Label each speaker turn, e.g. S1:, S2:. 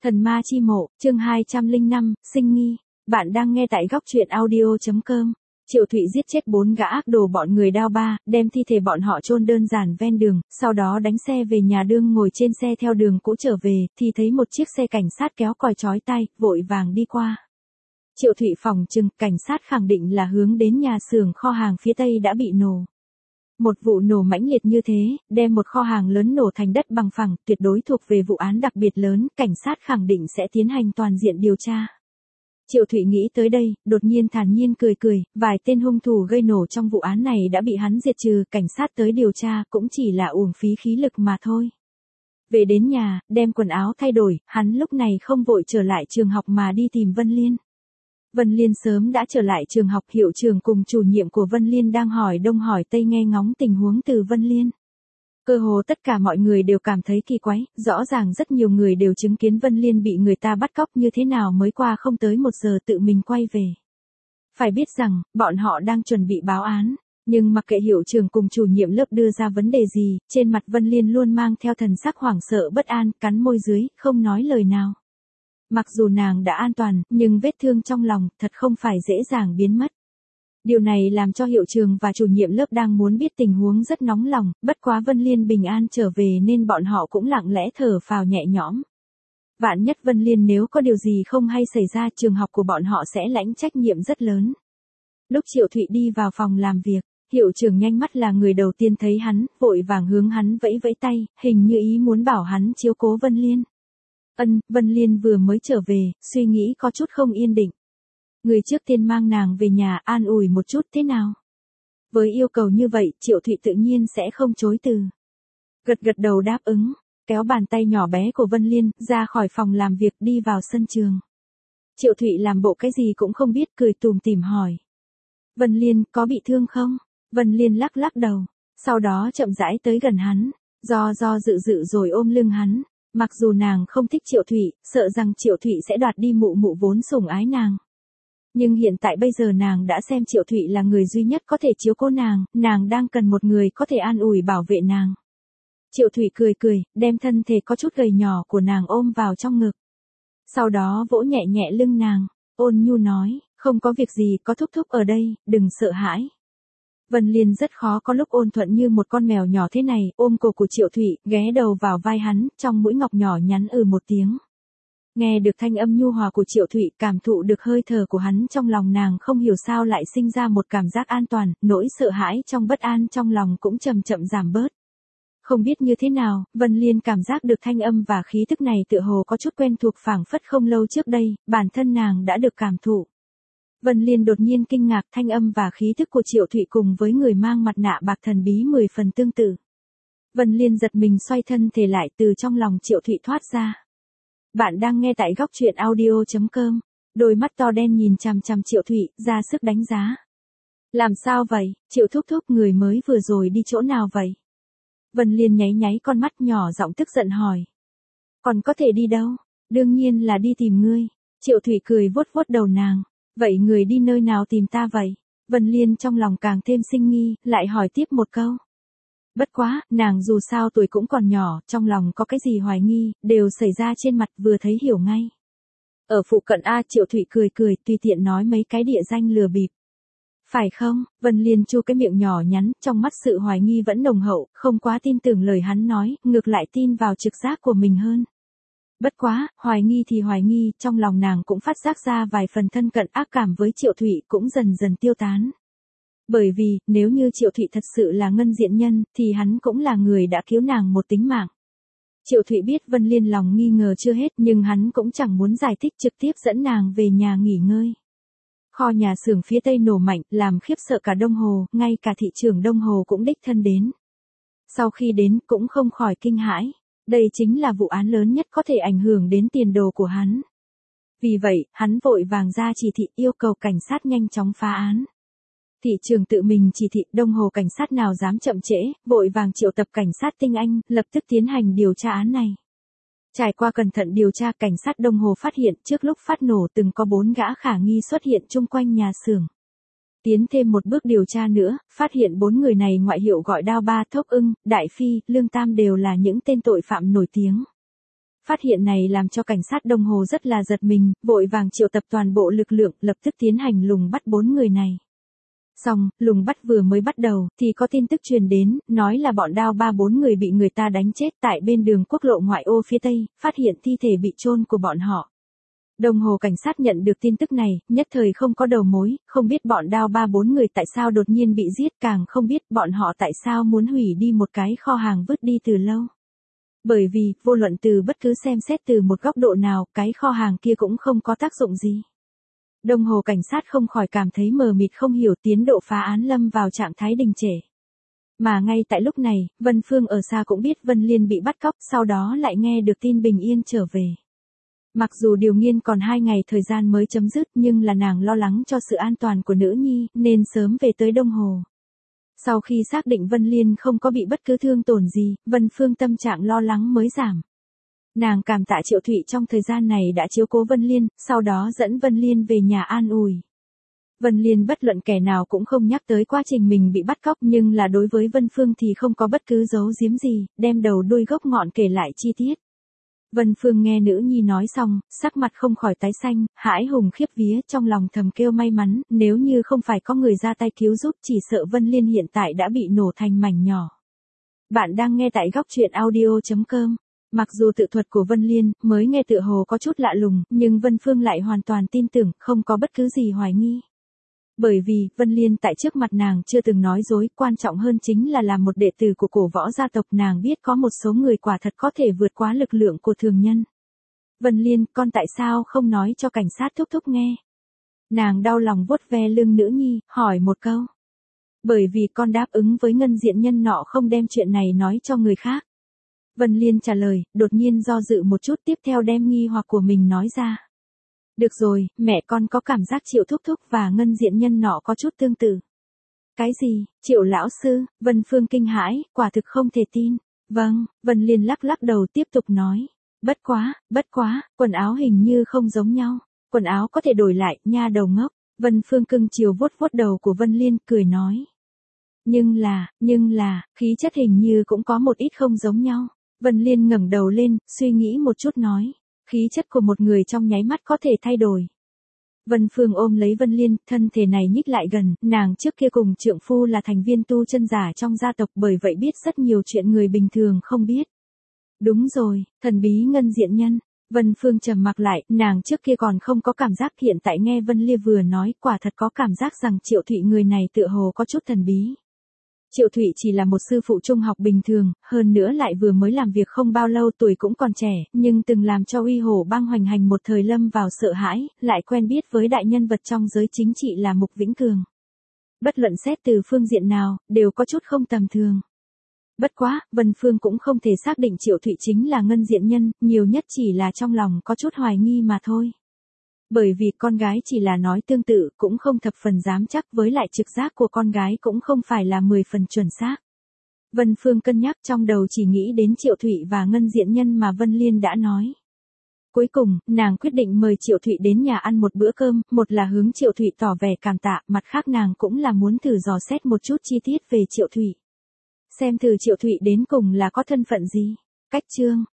S1: Thần ma chi mộ, chương 205, sinh nghi. Bạn đang nghe tại góc truyện audio.com. Triệu Thụy giết chết 4 gã ác đồ bọn người Đao Ba, đem thi thể bọn họ chôn đơn giản ven đường, sau đó đánh xe về nhà. Đương ngồi trên xe theo đường cũ trở về, thì thấy một chiếc xe cảnh sát kéo còi chói tai, vội vàng đi qua. Triệu Thụy phỏng chừng cảnh sát khẳng định là hướng đến nhà xưởng kho hàng phía tây đã bị nổ. Một vụ nổ mãnh liệt như thế, đem một kho hàng lớn nổ thành đất bằng phẳng, tuyệt đối thuộc về vụ án đặc biệt lớn, cảnh sát khẳng định sẽ tiến hành toàn diện điều tra. Triệu Thụy nghĩ tới đây, đột nhiên thản nhiên cười, vài tên hung thủ gây nổ trong vụ án này đã bị hắn diệt trừ, cảnh sát tới điều tra cũng chỉ là uổng phí khí lực mà thôi. Về đến nhà, đem quần áo thay đổi, hắn lúc này không vội trở lại trường học mà đi tìm Vân Liên. Vân Liên sớm đã trở lại trường học, hiệu trưởng cùng chủ nhiệm của Vân Liên đang hỏi đông hỏi tây nghe ngóng tình huống từ Vân Liên. Cơ hồ tất cả mọi người đều cảm thấy kỳ quái, rõ ràng rất nhiều người đều chứng kiến Vân Liên bị người ta bắt cóc, như thế nào mới qua không tới 1 giờ tự mình quay về. Phải biết rằng, bọn họ đang chuẩn bị báo án, nhưng mặc kệ hiệu trưởng cùng chủ nhiệm lớp đưa ra vấn đề gì, trên mặt Vân Liên luôn mang theo thần sắc hoảng sợ bất an, cắn môi dưới, không nói lời nào. Mặc dù nàng đã an toàn, nhưng vết thương trong lòng thật không phải dễ dàng biến mất. Điều này làm cho hiệu trưởng và chủ nhiệm lớp đang muốn biết tình huống rất nóng lòng, bất quá Vân Liên bình an trở về nên bọn họ cũng lặng lẽ thở phào nhẹ nhõm. Vạn nhất Vân Liên nếu có điều gì không hay xảy ra, trường học của bọn họ sẽ lãnh trách nhiệm rất lớn. Lúc Triệu Thụy đi vào phòng làm việc, hiệu trưởng nhanh mắt là người đầu tiên thấy hắn, vội vàng hướng hắn vẫy vẫy tay, hình như ý muốn bảo hắn chiếu cố Vân Liên. Vân Liên vừa mới trở về, suy nghĩ có chút không yên định. Người trước tiên mang nàng về nhà an ủi một chút thế nào. Với yêu cầu như vậy, Triệu Thụy tự nhiên sẽ không chối từ. Gật đầu đáp ứng, kéo bàn tay nhỏ bé của Vân Liên ra khỏi phòng làm việc đi vào sân trường. Triệu Thụy làm bộ cái gì cũng không biết, cười tủm tỉm hỏi. Vân Liên có bị thương không? Vân Liên lắc đầu, sau đó chậm rãi tới gần hắn, do dự rồi ôm lưng hắn. Mặc dù nàng không thích Triệu Thụy, sợ rằng Triệu Thụy sẽ đoạt đi mụ vốn sủng ái nàng. Nhưng hiện tại bây giờ nàng đã xem Triệu Thụy là người duy nhất có thể chiếu cố nàng đang cần một người có thể an ủi bảo vệ nàng. Triệu Thụy cười, đem thân thể có chút gầy nhỏ của nàng ôm vào trong ngực. Sau đó vỗ nhẹ nhẹ lưng nàng, ôn nhu nói, không có việc gì, có thúc thúc ở đây, đừng sợ hãi. Vân Liên rất khó có lúc ôn thuận như một con mèo nhỏ thế này, ôm cổ của Triệu Thụy, ghé đầu vào vai hắn, trong mũi ngọc nhỏ nhắn một tiếng. Nghe được thanh âm nhu hòa của Triệu Thụy, cảm thụ được hơi thở của hắn, trong lòng nàng không hiểu sao lại sinh ra một cảm giác an toàn, nỗi sợ hãi trong bất an trong lòng cũng chậm giảm bớt. Không biết như thế nào, Vân Liên cảm giác được thanh âm và khí tức này tựa hồ có chút quen thuộc, phảng phất không lâu trước đây, bản thân nàng đã được cảm thụ. Vân Liên đột nhiên kinh ngạc, thanh âm và khí thức của Triệu Thụy cùng với người mang mặt nạ bạc thần bí 10 phần tương tự. Vân Liên giật mình xoay thân thể lại, từ trong lòng Triệu Thụy thoát ra. Bạn đang nghe tại góc truyện audio.com. Đôi mắt to đen nhìn chằm Triệu Thụy, ra sức đánh giá. Làm sao vậy, Triệu thúc thúc, người mới vừa rồi đi chỗ nào vậy? Vân Liên nháy con mắt nhỏ, giọng tức giận hỏi. Còn có thể đi đâu? Đương nhiên là đi tìm ngươi. Triệu Thụy cười vuốt đầu nàng. Vậy người đi nơi nào tìm ta vậy? Vân Liên trong lòng càng thêm sinh nghi, lại hỏi tiếp một câu. Bất quá, nàng dù sao tuổi cũng còn nhỏ, trong lòng có cái gì hoài nghi, đều xảy ra trên mặt, vừa thấy hiểu ngay. Ở phụ cận Triệu Thụy cười, tùy tiện nói mấy cái địa danh lừa bịp. Phải không? Vân Liên chu cái miệng nhỏ nhắn, trong mắt sự hoài nghi vẫn nồng hậu, không quá tin tưởng lời hắn nói, ngược lại tin vào trực giác của mình hơn. Bất quá, hoài nghi thì hoài nghi, trong lòng nàng cũng phát giác ra vài phần thân cận, ác cảm với Triệu Thụy cũng dần tiêu tán. Bởi vì, nếu như Triệu Thụy thật sự là ngân diện nhân, thì hắn cũng là người đã cứu nàng một tính mạng. Triệu Thụy biết Vân Liên lòng nghi ngờ chưa hết, nhưng hắn cũng chẳng muốn giải thích, trực tiếp dẫn nàng về nhà nghỉ ngơi. Kho nhà xưởng phía tây nổ mạnh, làm khiếp sợ cả Đông Hồ, ngay cả thị trưởng Đông Hồ cũng đích thân đến. Sau khi đến, cũng không khỏi kinh hãi. Đây chính là vụ án lớn nhất có thể ảnh hưởng đến tiền đồ của hắn. Vì vậy, hắn vội vàng ra chỉ thị, yêu cầu cảnh sát nhanh chóng phá án. Thị trưởng tự mình chỉ thị, Đông Hồ cảnh sát nào dám chậm trễ, vội vàng triệu tập cảnh sát tinh anh, lập tức tiến hành điều tra án này. Trải qua cẩn thận điều tra, cảnh sát Đông Hồ phát hiện trước lúc phát nổ từng có 4 gã khả nghi xuất hiện chung quanh nhà xưởng. Tiến thêm một bước điều tra nữa, phát hiện 4 người này ngoại hiệu gọi Đao Ba, Thốc Ưng, Đại Phi, Lương Tam đều là những tên tội phạm nổi tiếng. Phát hiện này làm cho cảnh sát Đông Hồ rất là giật mình, vội vàng triệu tập toàn bộ lực lượng lập tức tiến hành lùng bắt 4 người này. Xong, lùng bắt vừa mới bắt đầu, thì có tin tức truyền đến, nói là bọn Đao Ba 4 người bị người ta đánh chết tại bên đường quốc lộ ngoại ô phía Tây, phát hiện thi thể bị chôn của bọn họ. Đồng Hồ cảnh sát nhận được tin tức này, nhất thời không có đầu mối, không biết bọn Đao Ba 4 người tại sao đột nhiên bị giết, càng không biết bọn họ tại sao muốn hủy đi một cái kho hàng vứt đi từ lâu. Bởi vì, vô luận từ bất cứ xem xét từ một góc độ nào, cái kho hàng kia cũng không có tác dụng gì. Đồng Hồ cảnh sát không khỏi cảm thấy mờ mịt, không hiểu tiến độ phá án lâm vào trạng thái đình trệ. Mà ngay tại lúc này, Vân Phương ở xa cũng biết Vân Liên bị bắt cóc, sau đó lại nghe được tin bình yên trở về. Mặc dù điều nghiên còn 2 ngày thời gian mới chấm dứt, nhưng là nàng lo lắng cho sự an toàn của nữ nhi, nên sớm về tới Đông Hồ. Sau khi xác định Vân Liên không có bị bất cứ thương tổn gì, Vân Phương tâm trạng lo lắng mới giảm. Nàng cảm tạ Triệu Thụy trong thời gian này đã chiếu cố Vân Liên, sau đó dẫn Vân Liên về nhà an ủi. Vân Liên bất luận kẻ nào cũng không nhắc tới quá trình mình bị bắt cóc, nhưng là đối với Vân Phương thì không có bất cứ giấu giếm gì, đem đầu đuôi gốc ngọn kể lại chi tiết. Vân Phương nghe nữ nhi nói xong, sắc mặt không khỏi tái xanh, hãi hùng khiếp vía, trong lòng thầm kêu may mắn, nếu như không phải có người ra tay cứu giúp chỉ sợ Vân Liên hiện tại đã bị nổ thành mảnh nhỏ. Bạn đang nghe tại góc truyện audio.com. Mặc dù tự thuật của Vân Liên mới nghe tựa hồ có chút lạ lùng, nhưng Vân Phương lại hoàn toàn tin tưởng, không có bất cứ gì hoài nghi. Bởi vì, Vân Liên tại trước mặt nàng chưa từng nói dối, quan trọng hơn chính là một đệ tử của cổ võ gia tộc, nàng biết có một số người quả thật có thể vượt quá lực lượng của thường nhân. Vân Liên, con tại sao không nói cho cảnh sát thúc thúc nghe? Nàng đau lòng vuốt ve lưng nữ nhi, hỏi một câu. Bởi vì con đáp ứng với ngân diện nhân nọ không đem chuyện này nói cho người khác. Vân Liên trả lời, đột nhiên do dự một chút, tiếp theo đem nghi hoặc của mình nói ra. Được rồi, mẹ con có cảm giác Triệu thúc thúc và ngân diện nhân nọ có chút tương tự. Cái gì, Triệu lão sư? Vân Phương kinh hãi, quả thực không thể tin. Vâng, Vân Liên lắc lắc đầu tiếp tục nói. Bất quá, quần áo hình như không giống nhau. Quần áo có thể đổi lại, nha đầu ngốc. Vân Phương cưng chiều vuốt vuốt đầu của Vân Liên, cười nói. Nhưng là, khí chất hình như cũng có một ít không giống nhau. Vân Liên ngẩng đầu lên, suy nghĩ một chút nói. Khí chất của một người trong nháy mắt có thể thay đổi. Vân Phương ôm lấy Vân Liên, thân thể này nhích lại gần, nàng trước kia cùng trượng phu là thành viên tu chân giả trong gia tộc, bởi vậy biết rất nhiều chuyện người bình thường không biết. Đúng rồi, thần bí ngân diện nhân. Vân Phương trầm mặc lại, nàng trước kia còn không có cảm giác, hiện tại nghe Vân Liên vừa nói, quả thật có cảm giác rằng Triệu Thụy người này tựa hồ có chút thần bí. Triệu Thụy chỉ là một sư phụ trung học bình thường, hơn nữa lại vừa mới làm việc không bao lâu, tuổi cũng còn trẻ, nhưng từng làm cho Uy Hổ bang hoành hành một thời lâm vào sợ hãi, lại quen biết với đại nhân vật trong giới chính trị là Mục Vĩnh Cường. Bất luận xét từ phương diện nào, đều có chút không tầm thường. Bất quá, Vân Phương cũng không thể xác định Triệu Thụy chính là ngân diện nhân, nhiều nhất chỉ là trong lòng có chút hoài nghi mà thôi. Bởi vì con gái chỉ là nói tương tự, cũng không thập phần dám chắc, với lại trực giác của con gái cũng không phải là 10 phần chuẩn xác. Vân Phương cân nhắc, trong đầu chỉ nghĩ đến Triệu Thụy và ngân diện nhân mà Vân Liên đã nói. Cuối cùng, nàng quyết định mời Triệu Thụy đến nhà ăn một bữa cơm, một là hướng Triệu Thụy tỏ vẻ cảm tạ, mặt khác nàng cũng là muốn thử dò xét một chút chi tiết về Triệu Thụy. Xem thử Triệu Thụy đến cùng là có thân phận gì. Cách chương